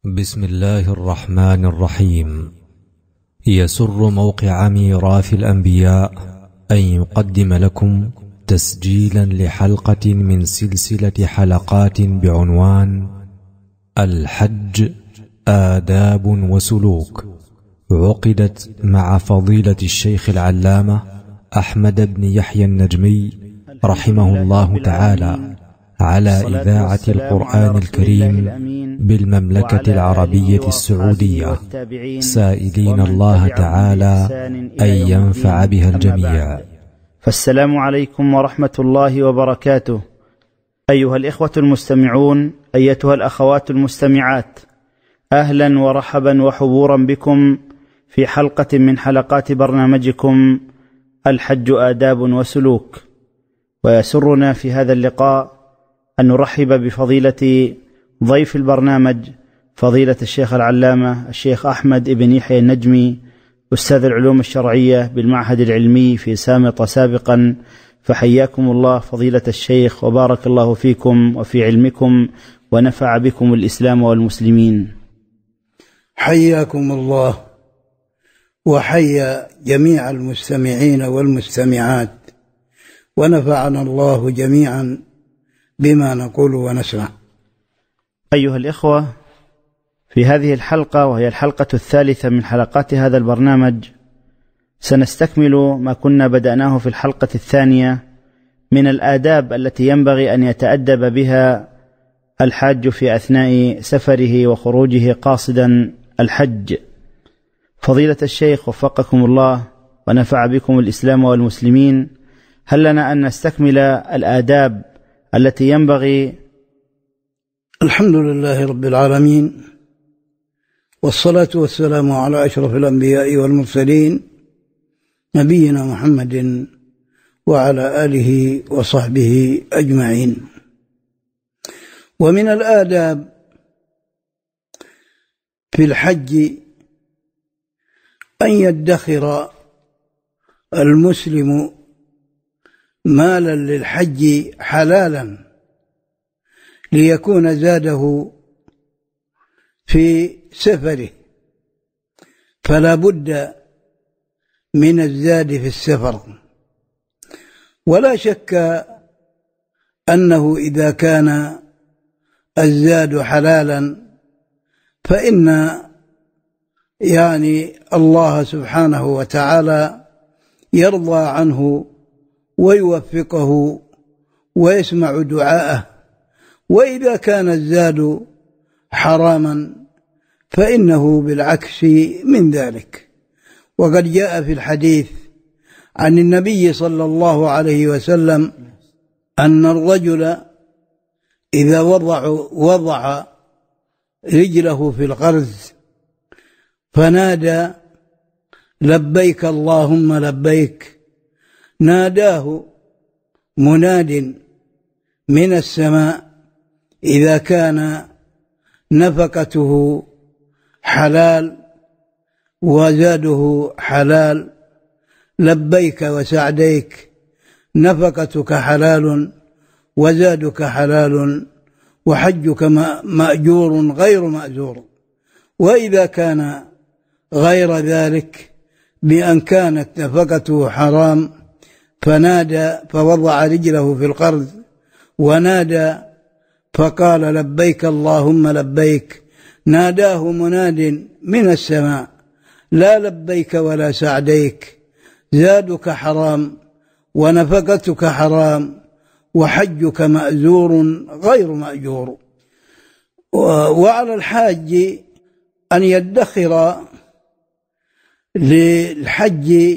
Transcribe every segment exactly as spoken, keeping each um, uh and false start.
بسم الله الرحمن الرحيم. يسر موقع ميراث الأنبياء أن يقدم لكم تسجيلا لحلقة من سلسلة حلقات بعنوان الحج آداب وسلوك، عقدت مع فضيلة الشيخ العلامة أحمد بن يحيى النجمي رحمه الله تعالى على إذاعة القرآن الكريم بالمملكة العربية السعودية، سائلين الله تعالى أن ينفع بها الجميع. فالسلام عليكم ورحمة الله وبركاته. أيها الإخوة المستمعون، أيتها الأخوات المستمعات، أهلا ورحبا وحبورا بكم في حلقة من حلقات برنامجكم الحج آداب وسلوك. ويسرنا في هذا اللقاء أن نرحب بفضيلة ضيف البرنامج فضيلة الشيخ العلامة الشيخ أحمد بن يحيى النجمي، أستاذ العلوم الشرعية بالمعهد العلمي في سامطة سابقا. فحياكم الله فضيلة الشيخ، وبارك الله فيكم وفي علمكم، ونفع بكم الإسلام والمسلمين. حياكم الله وحيا جميع المستمعين والمستمعات، ونفعنا الله جميعا بما نقول ونسمع. أيها الإخوة، في هذه الحلقة، وهي الحلقة الثالثة من حلقات هذا البرنامج، سنستكمل ما كنا بدأناه في الحلقة الثانية من الآداب التي ينبغي أن يتأدب بها الحاج في أثناء سفره وخروجه قاصدا الحج. فضيلة الشيخ وفقكم الله ونفع بكم الإسلام والمسلمين، هل لنا أن نستكمل الآداب التي ينبغي؟ الحمد لله رب العالمين، والصلاة والسلام على أشرف الأنبياء والمرسلين، نبينا محمد وعلى آله وصحبه أجمعين. ومن الآداب في الحج أن يدخر المسلم مالا للحج حلالا ليكون زاده في سفره، فلا بد من الزاد في السفر. ولا شك أنه إذا كان الزاد حلالا فإن يعني الله سبحانه وتعالى يرضى عنه ويوفقه ويسمع دعاءه. وإذا كان الزاد حراما فإنه بالعكس من ذلك. وقد جاء في الحديث عن النبي صلى الله عليه وسلم أن الرجل إذا وضع, وضع رجله في الغرز فنادى لبيك اللهم لبيك، ناداه مناد من السماء إذا كان نفقته حلال وزاده حلال: لبيك وسعديك، نفقتك حلال وزادك حلال وحجك مأجور غير مأجور. وإذا كان غير ذلك بأن كانت نفقته حرام فنادى فوضع رجله في القرض ونادى فقال لبيك اللهم لبيك، ناداه مناد من السماء: لا لبيك ولا سعديك، زادك حرام ونفقتك حرام وحجك مأزور غير مأجور. وعلى الحاج أن يدخر للحج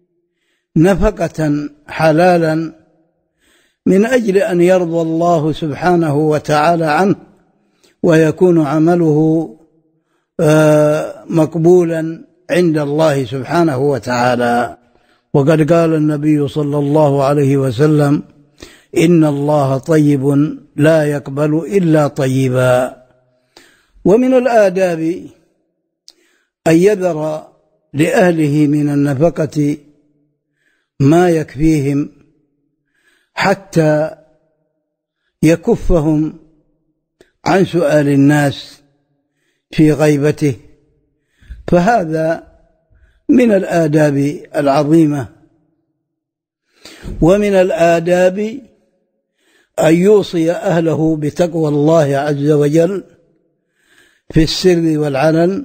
نفقة حلالا من أجل أن يرضى الله سبحانه وتعالى عنه ويكون عمله مقبولا عند الله سبحانه وتعالى. وقد قال النبي صلى الله عليه وسلم: إن الله طيب لا يقبل إلا طيبا. ومن الآداب أن يذر لأهله من النفقة ما يكفيهم حتى يكفهم عن سؤال الناس في غيبته، فهذا من الآداب العظيمة. ومن الآداب أن يوصي أهله بتقوى الله عز وجل في السر والعلن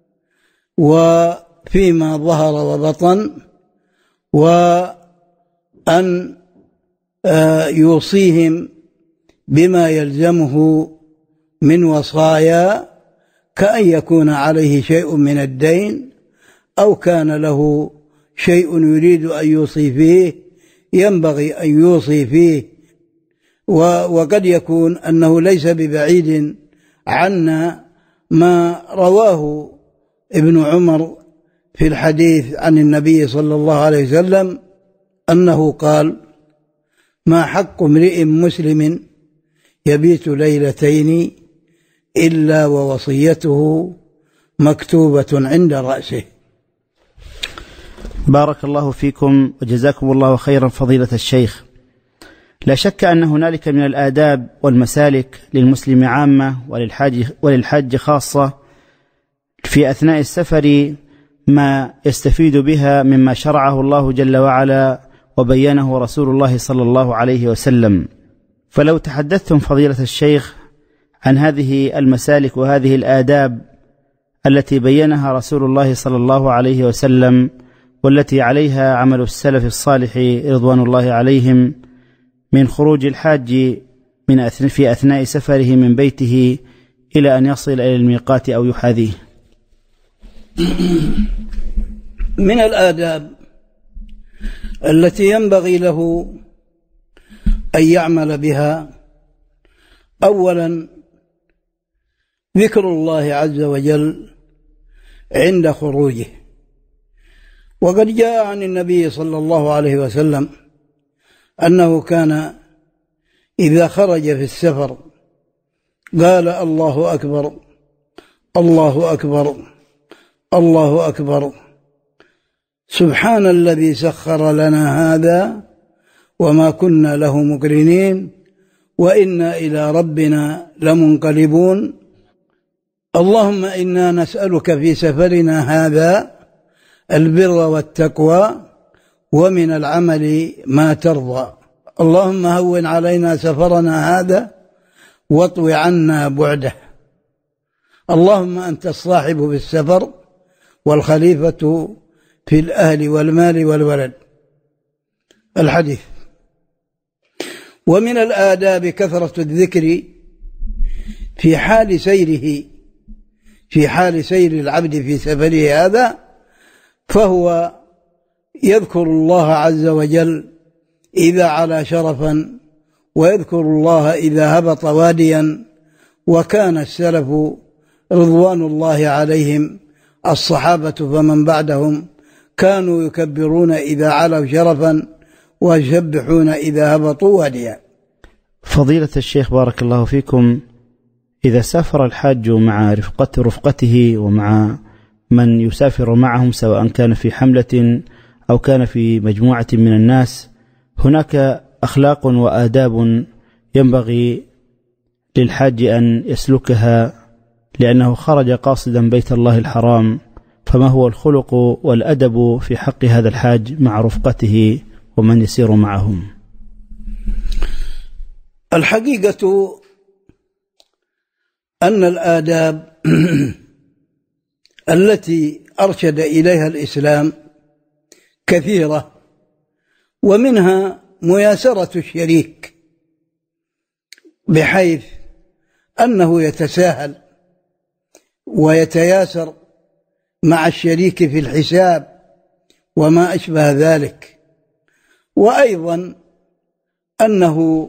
وفيما ظهر وبطن، وأن يوصيهم بما يلزمه من وصايا، كأن يكون عليه شيء من الدين أو كان له شيء يريد أن يوصي فيه ينبغي أن يوصي فيه. وقد يكون أنه ليس ببعيد عنا ما رواه ابن عمر في الحديث عن النبي صلى الله عليه وسلم أنه قال: ما حق امرئ مسلم يبيت ليلتين إلا ووصيته مكتوبة عند رأسه. بارك الله فيكم وجزاكم الله خيرا فضيلة الشيخ. لا شك أن هنالك من الآداب والمسالك للمسلم عامة وللحاج, وللحاج خاصة في أثناء السفر ما يستفيد بها مما شرعه الله جل وعلا وبينه رسول الله صلى الله عليه وسلم. فلو تحدثتم فضيلة الشيخ عن هذه المسالك وهذه الآداب التي بينها رسول الله صلى الله عليه وسلم والتي عليها عمل السلف الصالح رضوان الله عليهم، من خروج الحاج من أثناء في أثناء سفره من بيته إلى أن يصل إلى الميقات أو يحاذيه. من الآداب التي ينبغي له أن يعمل بها: أولا ذكر الله عز وجل عند خروجه. وقد جاء عن النبي صلى الله عليه وسلم أنه كان إذا خرج في السفر قال: الله أكبر الله أكبر الله أكبر، سبحان الذي سخر لنا هذا وما كنا له مقرنين وإنا إلى ربنا لمنقلبون، اللهم إنا نسألك في سفرنا هذا البر والتقوى ومن العمل ما ترضى، اللهم هون علينا سفرنا هذا واطو عنا بعده، اللهم أنت الصاحب في السفر والخليفة في الأهل والمال والولد. الحديث. ومن الآداب كثرة الذكر في حال سيره في حال سير العبد في سفره هذا، فهو يذكر الله عز وجل إذا علا شرفا، ويذكر الله إذا هبط واديا. وكان السلف رضوان الله عليهم الصحابة فمن بعدهم كانوا يكبرون إذا علوا شرفا ويسبحون إذا هبطوا واديا. فضيلة الشيخ بارك الله فيكم، إذا سافر الحاج مع رفقة رفقته ومع من يسافر معهم سواء كان في حملة أو كان في مجموعة من الناس، هناك أخلاق وآداب ينبغي للحاج أن يسلكها لأنه خرج قاصدا بيت الله الحرام، فما هو الخلق والأدب في حق هذا الحاج مع رفقته ومن يسير معهم؟ الحقيقة أن الآداب التي أرشد إليها الإسلام كثيرة، ومنها مياسرة الشريك بحيث أنه يتساهل ويتياسر مع الشريك في الحساب وما أشبه ذلك، وأيضا أنه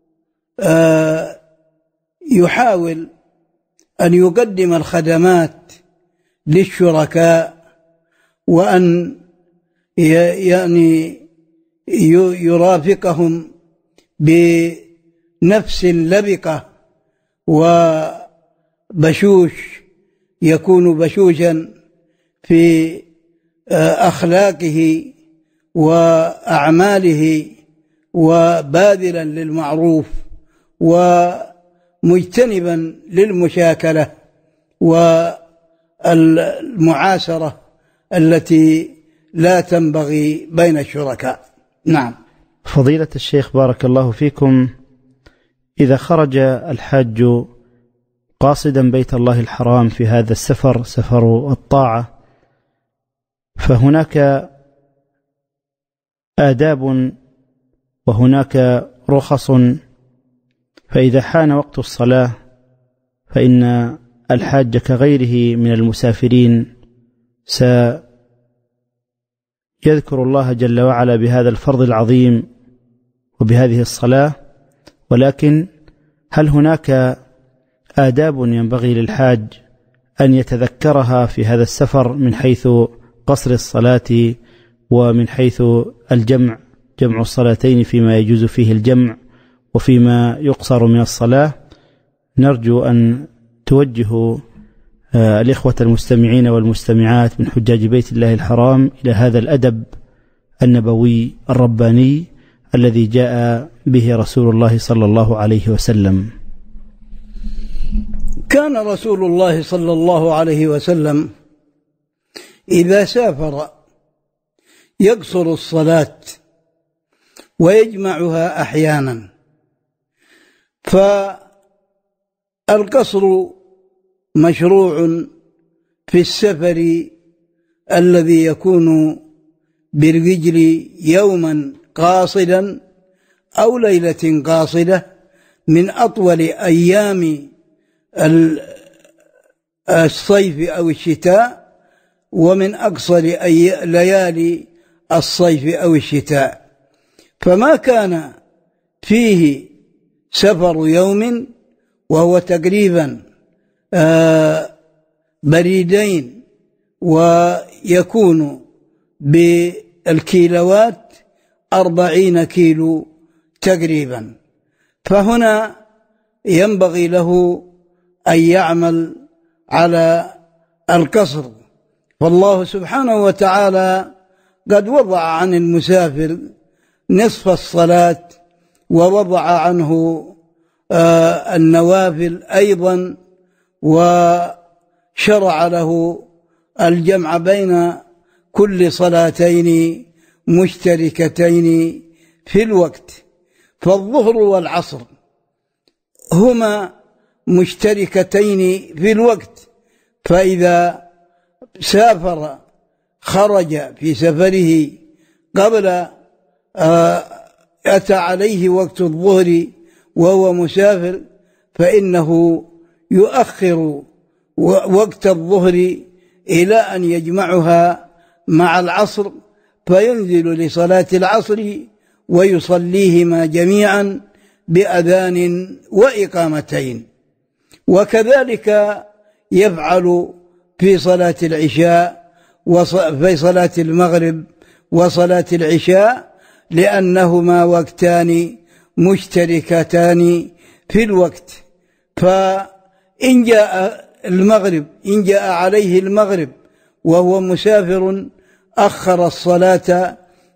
يحاول أن يقدم الخدمات للشركاء، وأن يعني يرافقهم بنفس لبقة وبشوش، يكون بشوشا في أخلاقه وأعماله وباذلا للمعروف ومجتنبا للمشاكلة والمعاسرة التي لا تنبغي بين الشركاء. نعم. فضيلة الشيخ بارك الله فيكم، إذا خرج الحاج قاصدا بيت الله الحرام في هذا السفر، سفر الطاعة، فهناك آداب وهناك رخص، فإذا حان وقت الصلاة فإن الحاج كغيره من المسافرين سيذكر الله جل وعلا بهذا الفرض العظيم وبهذه الصلاة، ولكن هل هناك آداب ينبغي للحاج أن يتذكرها في هذا السفر من حيث قصر الصلاة ومن حيث الجمع، جمع الصلاتين فيما يجوز فيه الجمع وفيما يقصر من الصلاة؟ نرجو أن توجهوا الإخوة المستمعين والمستمعات من حجاج بيت الله الحرام إلى هذا الأدب النبوي الرباني الذي جاء به رسول الله صلى الله عليه وسلم. كان رسول الله صلى الله عليه وسلم إذا سافر يقصر الصلاة ويجمعها أحيانا، فالقصر مشروع في السفر الذي يكون بالرجل يوما قاصدا أو ليلة قاصدة من أطول أيام الصيف أو الشتاء ومن أقصر ليالي الصيف أو الشتاء. فما كان فيه سفر يوم وهو تقريبا بريدين ويكون بالكيلوات أربعين كيلو تقريبا، فهنا ينبغي له أن يعمل على القصر. فالله سبحانه وتعالى قد وضع عن المسافر نصف الصلاة ووضع عنه آه النوافل أيضا، وشرع له الجمع بين كل صلاتين مشتركتين في الوقت. فالظهر والعصر هما مشتركتين في الوقت، فإذا سافر خرج في سفره قبل أتى عليه وقت الظهر وهو مسافر فإنه يؤخر وقت الظهر إلى أن يجمعها مع العصر، فينزل لصلاة العصر ويصليهما جميعا بأذان وإقامتين. وكذلك يفعل في صلاة العشاء وفي صلاة المغرب وصلاة العشاء، لأنهما وقتان مشتركتان في الوقت. فإن جاء المغرب إن جاء عليه المغرب وهو مسافر أخر الصلاة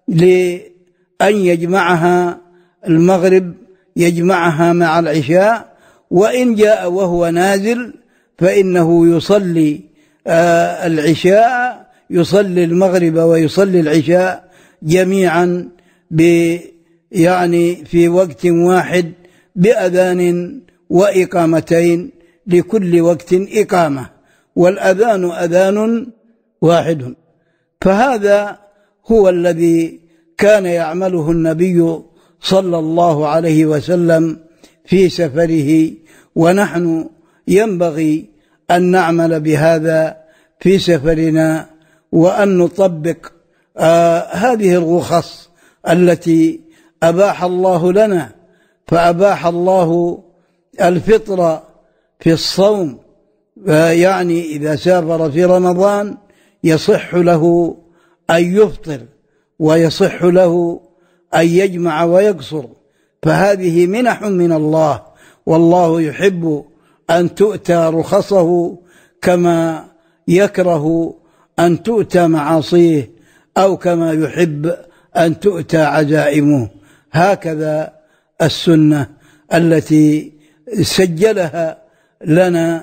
لأن يجمعها المغرب يجمعها مع العشاء، وإن جاء وهو نازل فإنه يصلي آه العشاء يصلي المغرب ويصلي العشاء جميعا ب يعني في وقت واحد بأذان وإقامتين، لكل وقت إقامة، والأذان أذان واحد. فهذا هو الذي كان يعمله النبي صلى الله عليه وسلم في سفره، ونحن ينبغي أن نعمل بهذا في سفرنا، وأن نطبق آه هذه الرخص التي أباح الله لنا. فأباح الله الفطر في الصوم، يعني إذا سافر في رمضان يصح له أن يفطر ويصح له أن يجمع ويقصر، فهذه منح من الله، والله يحب أن تؤتى رخصه كما يكره أن تؤتى معاصيه، أو كما يحب أن تؤتى عزائمه. هكذا السنة التي سجلها لنا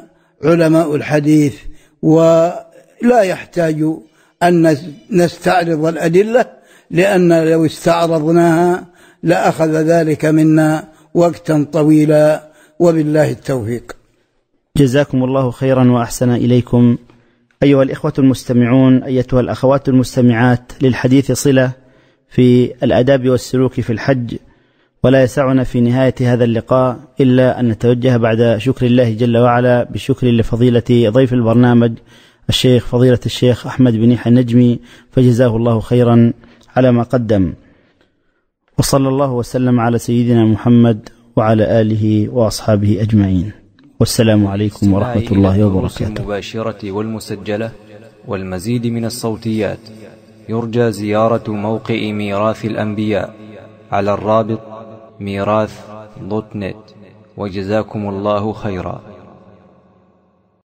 علماء الحديث، ولا يحتاج أن نستعرض الأدلة، لأن لو استعرضناها لأخذ ذلك منا وقتا طويلا، وبالله التوفيق. جزاكم الله خيرا وأحسن إليكم. أيها الإخوة المستمعون، أيتها الأخوات المستمعات، للحديث صلة في الآداب والسلوك في الحج، ولا يسعنا في نهاية هذا اللقاء إلا أن نتوجه بعد شكر الله جل وعلا بالشكر لفضيلة ضيف البرنامج الشيخ فضيلة الشيخ أحمد بن يحيى النجمي، فجزاه الله خيرا على ما قدم. وصلى الله وسلم على سيدنا محمد وعلى آله وأصحابه أجمعين، والسلام عليكم ورحمة الله وبركاته. المباشرة والمسجلة والمزيد من الصوتيات يرجى زيارة موقع ميراث الأنبياء على الرابط ميراث دوت نت، وجزاكم الله خيرا.